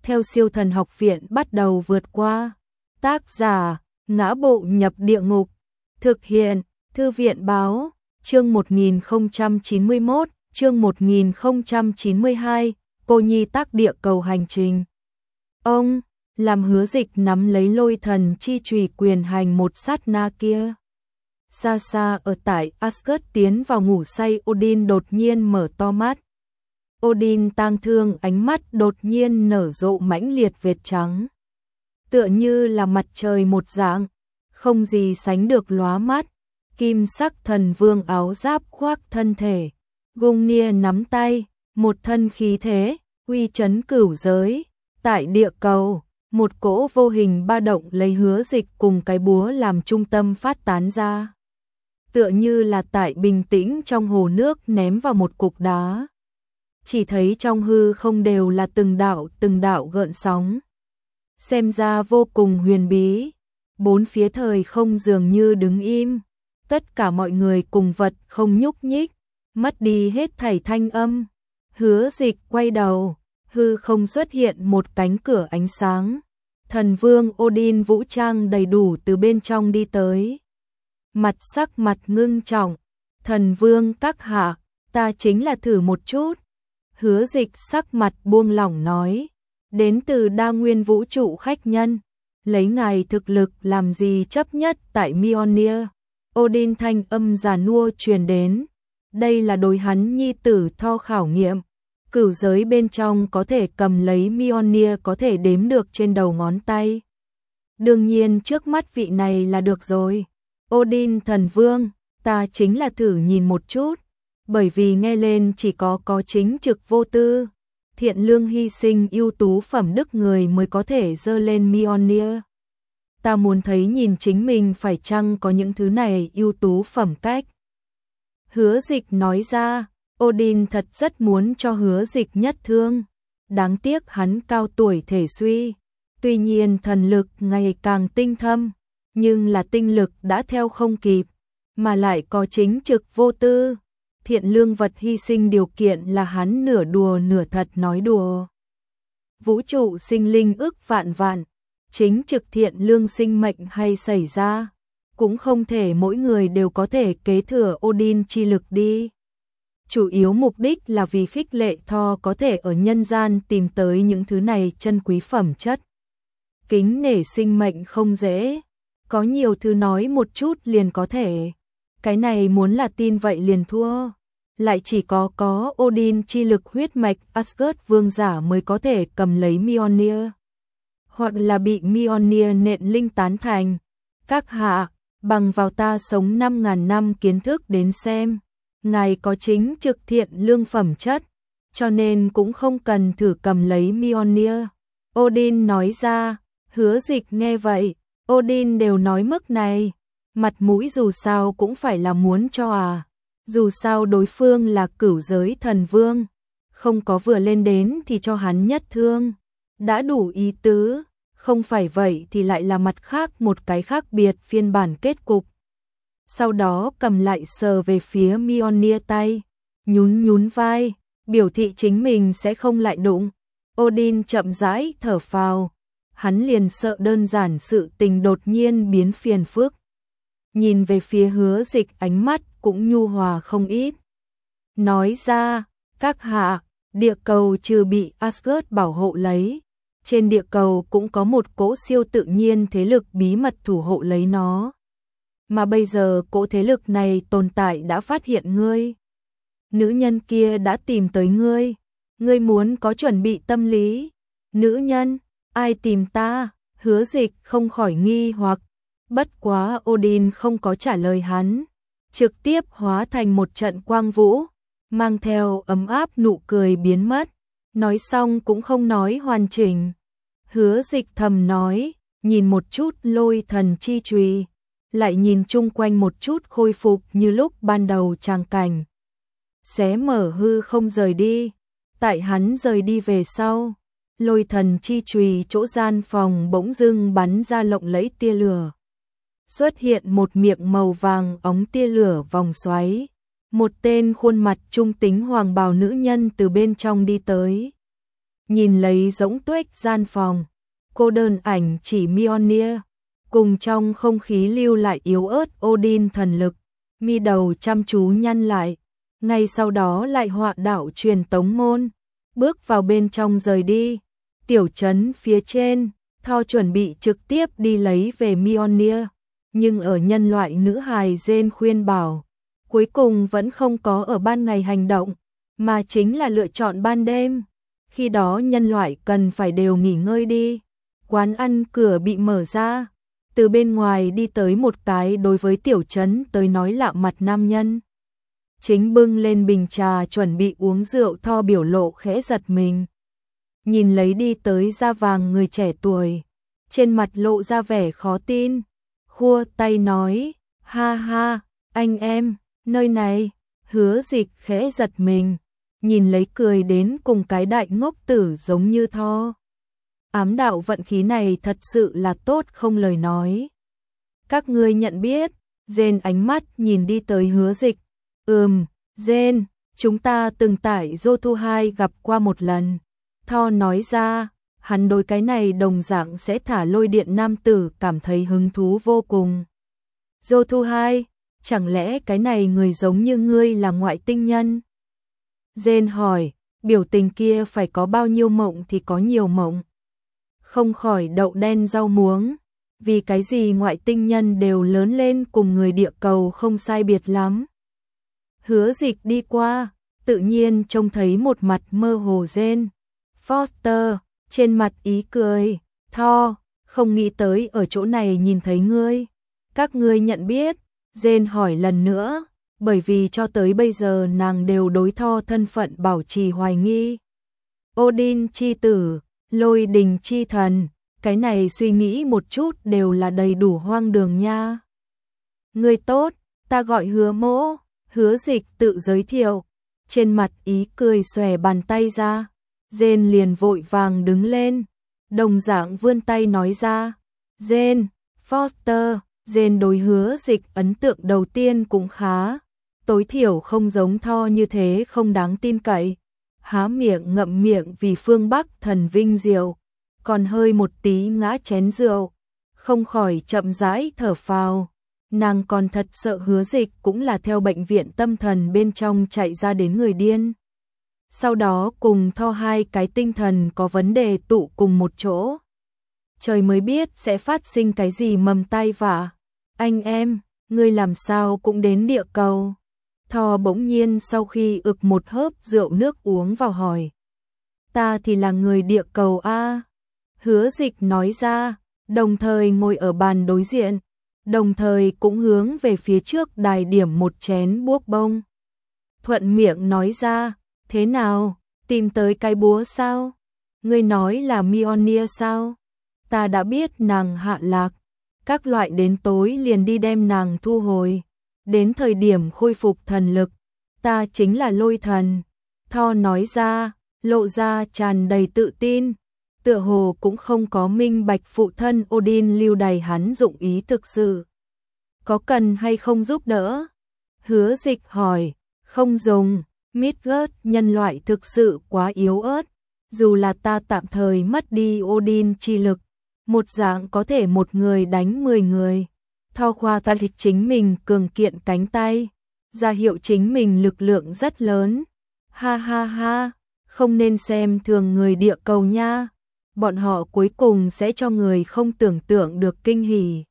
theo Siêu Thần Học Viện bắt đầu vượt qua. Tác giả: Ngã Bộ Nhập Địa Ngục. Thực hiện: Thư viện báo. Chương 1091, chương 1092, Cô Nhi tác địa cầu hành trình. Ông, làm Hứa Dịch nắm lấy lôi thần chi chùy quyền hành một sát na kia. Xa xa ở tại Asgard tiến vào ngủ say Odin đột nhiên mở to mắt. Odin tang thương, ánh mắt đột nhiên nở rộ mãnh liệt vệt trắng. Tựa như là mặt trời một dạng, không gì sánh được lóa mắt. Kim sắc thần vương áo giáp khoác thân thể, Gungnir nắm tay, một thân khí thế, uy chấn cửu giới. Tại địa cầu, một cỗ vô hình ba động lấy Hứa Dịch cùng cái búa làm trung tâm phát tán ra. Tựa như là tại bình tĩnh trong hồ nước ném vào một cục đá. Chỉ thấy trong hư không đều là từng đạo gợn sóng. Xem ra vô cùng huyền bí. Bốn phía thời không dường như đứng im. Tất cả mọi người cùng vật không nhúc nhích, mất đi hết thảy thanh âm. Hứa Dịch quay đầu, hư không xuất hiện một cánh cửa ánh sáng. Thần vương Odin vũ trang đầy đủ từ bên trong đi tới. Sắc mặt ngưng trọng, thần vương các hạ, ta chính là thử một chút. Hứa Dịch sắc mặt buông lỏng nói, đến từ đa nguyên vũ trụ khách nhân, lấy ngài thực lực làm gì chấp nhất tại Mjolnir. Odin thanh âm già nua truyền đến, đây là đối hắn nhi tử Thor khảo nghiệm. Cửu giới bên trong có thể cầm lấy Mjolnir có thể đếm được trên đầu ngón tay. Đương nhiên trước mắt vị này là được rồi. Odin thần vương, ta chính là thử nhìn một chút, bởi vì nghe lên chỉ có chính trực vô tư, thiện lương hy sinh ưu tú phẩm đức người mới có thể dơ lên Mjolnir. Ta muốn thấy nhìn chính mình phải chăng có những thứ này ưu tú phẩm cách. Hứa Dịch nói ra, Odin thật rất muốn cho Hứa Dịch nhất thương. Đáng tiếc hắn cao tuổi thể suy, tuy nhiên thần lực ngày càng tinh thâm, nhưng là tinh lực đã theo không kịp, mà lại có chính trực vô tư. Thiện lương vật hy sinh điều kiện là hắn nửa đùa nửa thật nói đùa. Vũ trụ sinh linh ức vạn vạn, chính trực thiện lương sinh mệnh hay xảy ra, cũng không thể mỗi người đều có thể kế thừa Odin chi lực đi. Chủ yếu mục đích là vì khích lệ Thor có thể ở nhân gian tìm tới những thứ này chân quý phẩm chất. Kính nể sinh mệnh không dễ, có nhiều thứ nói một chút liền có thể. Cái này muốn là tin vậy liền thua. Lại chỉ có Odin chi lực huyết mạch Asgard vương giả mới có thể cầm lấy Mjolnir. Hoặc là bị Mjolnir nện linh tán thành. Các hạ, bằng vào ta sống 5.000 năm kiến thức đến xem, ngài có chính trực thiện lương phẩm chất, cho nên cũng không cần thử cầm lấy Mjolnir. Odin nói ra. Hứa Dịch nghe vậy, Odin đều nói mức này, mặt mũi dù sao cũng phải là muốn cho à. Dù sao đối phương là cửu giới thần vương, không có vừa lên đến thì cho hắn nhất thương, đã đủ ý tứ, không phải vậy thì lại là mặt khác một cái khác biệt phiên bản kết cục. Sau đó cầm lại sờ về phía Mjolnir tay, nhún vai, biểu thị chính mình sẽ không lại đụng. Odin chậm rãi thở phào, hắn liền sợ đơn giản sự tình đột nhiên biến phiền phức. Nhìn về phía Hứa Dịch ánh mắt cũng nhu hòa không ít. Nói ra, các hạ, địa cầu trừ bị Asgard bảo hộ lấy, trên địa cầu cũng có một cỗ siêu tự nhiên thế lực bí mật thủ hộ lấy nó. Mà bây giờ cỗ thế lực này tồn tại đã phát hiện ngươi. Nữ nhân kia đã tìm tới ngươi, ngươi muốn có chuẩn bị tâm lý. Nữ nhân, ai tìm ta? Hứa Dịch không khỏi nghi hoặc. Bất quá Odin không có trả lời hắn, trực tiếp hóa thành một trận quang vũ, mang theo ấm áp nụ cười biến mất. Nói xong cũng không nói hoàn chỉnh. Hứa Dịch thầm nói, nhìn một chút lôi thần chi chùy, lại nhìn chung quanh một chút khôi phục như lúc ban đầu tràng cảnh. Xé mở hư không rời đi. Tại hắn rời đi về sau, lôi thần chi chùy chỗ gian phòng bỗng dưng bắn ra lộng lẫy tia lửa. Xuất hiện một miệng màu vàng óng tia lửa vòng xoáy. Một tên khuôn mặt trung tính hoàng bào nữ nhân từ bên trong đi tới. nhìn lấy rỗng tuếch gian phòng, cô đơn ảnh chỉ Mjolnir, cùng trong không khí lưu lại yếu ớt Odin thần lực, mi đầu chăm chú nhăn lại, ngay sau đó lại họa đạo truyền tống môn, bước vào bên trong rời đi. Tiểu trấn phía trên, Thor chuẩn bị trực tiếp đi lấy về Mjolnir, nhưng ở nhân loại nữ hài Jane khuyên bảo, cuối cùng vẫn không có ở ban ngày hành động, mà chính là lựa chọn ban đêm. Khi đó nhân loại cần phải đều nghỉ ngơi đi. Quán ăn cửa bị mở ra, từ bên ngoài đi tới một cái đối với tiểu trấn tới nói lạ mặt nam nhân. Chính bưng lên bình trà chuẩn bị uống rượu, Thor biểu lộ khẽ giật mình. Nhìn lấy đi tới da vàng người trẻ tuổi, trên mặt lộ ra vẻ khó tin, khua tay nói, ha ha, anh em, nơi này. Hứa Dịch khẽ giật mình, nhìn lấy cười đến cùng cái đại ngốc tử giống như Thor. Ám đạo vận khí này thật sự là tốt không lời nói. Các ngươi nhận biết, Jane ánh mắt nhìn đi tới Hứa Dịch. Jane, chúng ta từng tại Jotunheim gặp qua một lần. Thor nói ra, hắn đối cái này đồng dạng sẽ thả lôi điện nam tử cảm thấy hứng thú vô cùng. Jotunheim, chẳng lẽ cái này người giống như ngươi là ngoại tinh nhân? Jane hỏi, biểu tình kia phải có bao nhiêu mộng thì có nhiều mộng. Không khỏi đậu đen rau muống, vì cái gì ngoại tinh nhân đều lớn lên cùng người địa cầu không sai biệt lắm. Hứa Dịch đi qua, tự nhiên trông thấy một mặt mơ hồ Jane Foster, trên mặt ý cười, Thor, không nghĩ tới ở chỗ này nhìn thấy ngươi. Các ngươi nhận biết? Jane hỏi lần nữa, bởi vì cho tới bây giờ nàng đều đối Thor thân phận bảo trì hoài nghi. Odin chi tử, Lôi đình chi thần, cái này suy nghĩ một chút đều là đầy đủ hoang đường nha. Ngươi tốt, ta gọi Hứa Mỗ. Hứa Dịch tự giới thiệu, trên mặt ý cười xòe bàn tay ra. Jane liền vội vàng đứng lên, đồng dạng vươn tay nói ra, Jane Foster. Jane đối Hứa Dịch ấn tượng đầu tiên cũng khá, tối thiểu không giống Thor như thế không đáng tin cậy. Há miệng ngậm miệng vì phương Bắc thần vinh diệu, còn hơi một tí ngã chén rượu, không khỏi chậm rãi thở phào. Nàng còn thật sợ Hứa Dịch cũng là theo bệnh viện tâm thần bên trong chạy ra đến người điên. Sau đó cùng Thor hai cái tinh thần có vấn đề tụ cùng một chỗ. Trời mới biết sẽ phát sinh cái gì mầm tai vạ. Anh em, ngươi làm sao cũng đến địa cầu? Thor bỗng nhiên sau khi ực một hớp rượu nước uống vào hỏi. Ta thì là người địa cầu a. Hứa Dịch nói ra, đồng thời ngồi ở bàn đối diện, đồng thời cũng hướng về phía trước đài điểm một chén buốc bông. Thuận miệng nói ra, thế nào, tìm tới cái búa sao? Ngươi nói là Mjolnir sao? Ta đã biết nàng hạ lạc, các loại đến tối liền đi đem nàng thu hồi. Đến thời điểm khôi phục thần lực, ta chính là lôi thần. Thor nói ra, lộ ra tràn đầy tự tin, tựa hồ cũng không có minh bạch phụ thân Odin lưu đày hắn dụng ý thực sự. Có cần hay không giúp đỡ? Hứa Dịch hỏi, không dùng, Midgard nhân loại thực sự quá yếu ớt, dù là ta tạm thời mất đi Odin chi lực, một dạng có thể một người đánh 10 người. Thor khoa ta thịt chính mình cường kiện cánh tay, ra hiệu chính mình lực lượng rất lớn. Ha ha ha, không nên xem thường người địa cầu nha, bọn họ cuối cùng sẽ cho người không tưởng tượng được kinh hỉ.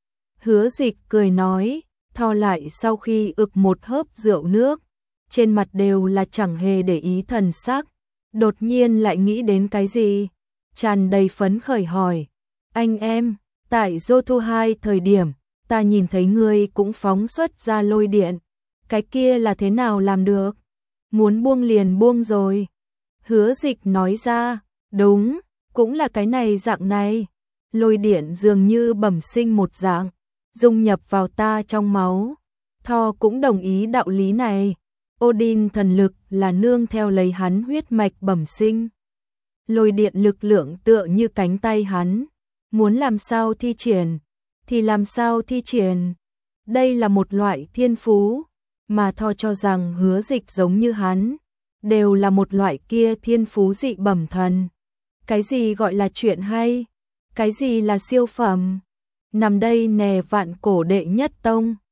Hứa Dịch cười nói, Thor lại sau khi ực một hớp rượu nước, trên mặt đều là chẳng hề để ý thần sắc, đột nhiên lại nghĩ đến cái gì, tràn đầy phấn khởi hỏi, anh em, tại Jotunheim thời điểm, ta nhìn thấy ngươi cũng phóng xuất ra lôi điện, cái kia là thế nào làm được? Muốn buông liền buông rồi. Hứa Dịch nói ra, đúng, cũng là cái này dạng này, lôi điện dường như bẩm sinh một dạng, dung nhập vào ta trong máu. Thor cũng đồng ý đạo lý này, Odin thần lực là nương theo lấy hắn huyết mạch bẩm sinh. Lôi điện lực lượng tựa như cánh tay hắn, muốn làm sao thi triển thì làm sao thi triển. Đây là một loại thiên phú, mà Thor cho rằng Hứa Dịch giống như hắn, đều là một loại kia thiên phú dị bẩm thần. Cái gì gọi là chuyện hay? Cái gì là siêu phẩm? Nằm đây nè vạn cổ đệ nhất tông.